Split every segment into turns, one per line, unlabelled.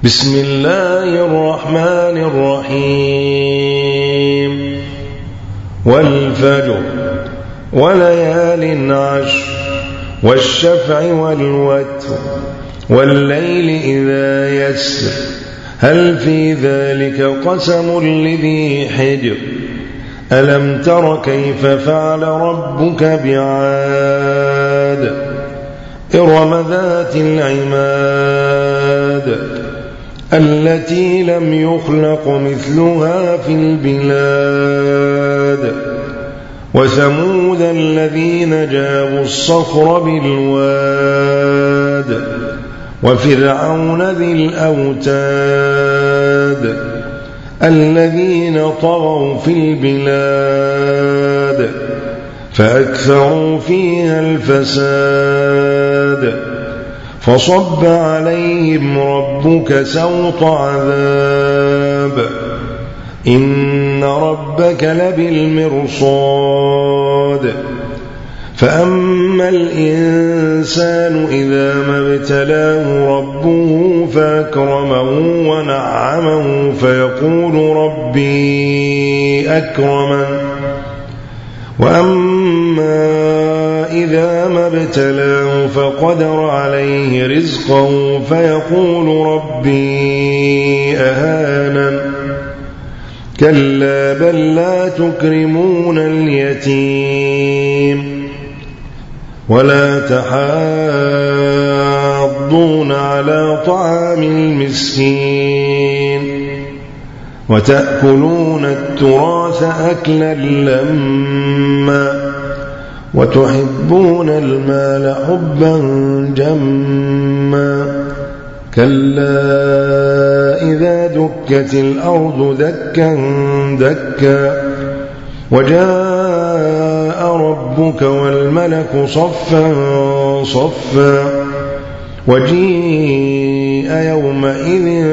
بسم الله الرحمن الرحيم والفجر وليال عشر والشفع والوتر والليل إذا يسر هل في ذلك قسم لذي حجر ألم تر كيف فعل ربك بعاد إرم ذات العماد التي لم يخلق مثلها في البلاد وثمود الذين جابوا الصخر بالواد وفرعون ذي الأوتاد الذين طغوا في البلاد فأكثروا فيها الفساد فصب عليهم ربك سوط عذاب إن ربك لبالمرصاد فأما الإنسان إذا ما ابتلاه ربه فأكرمه ونعمه فيقول ربي أكرمن وأما إذا ما ابتلاه فقدر عليه رزقه فيقول ربي أهانن كلا بل لا تكرمون اليتيم ولا تحاضون على طعام المسكين وتأكلون التراث أكلا لما وتحبون المال حبا جما كلا إذا دكت الأرض دكا دكا وجاء ربك والملك صفا صفا وجيء يومئذ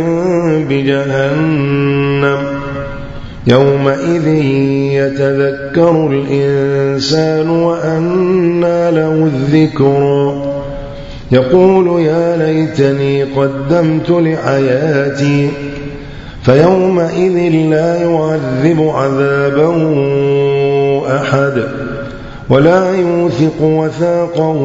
بجهنم يومئذ يتذكر الإنسان وأنى له الذكرى يقول يا ليتني قدمت لحياتي فيومئذ لا يعذب عذابه أحد ولا يوثق وثاقه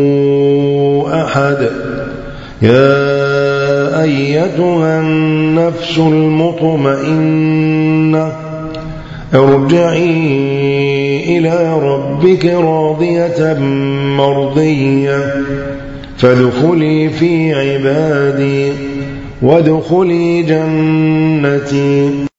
أحد يا أيتها النفس المطمئنة ارجعي إلى ربك راضية مرضية فادخلي في عبادي وادخلي جنتي.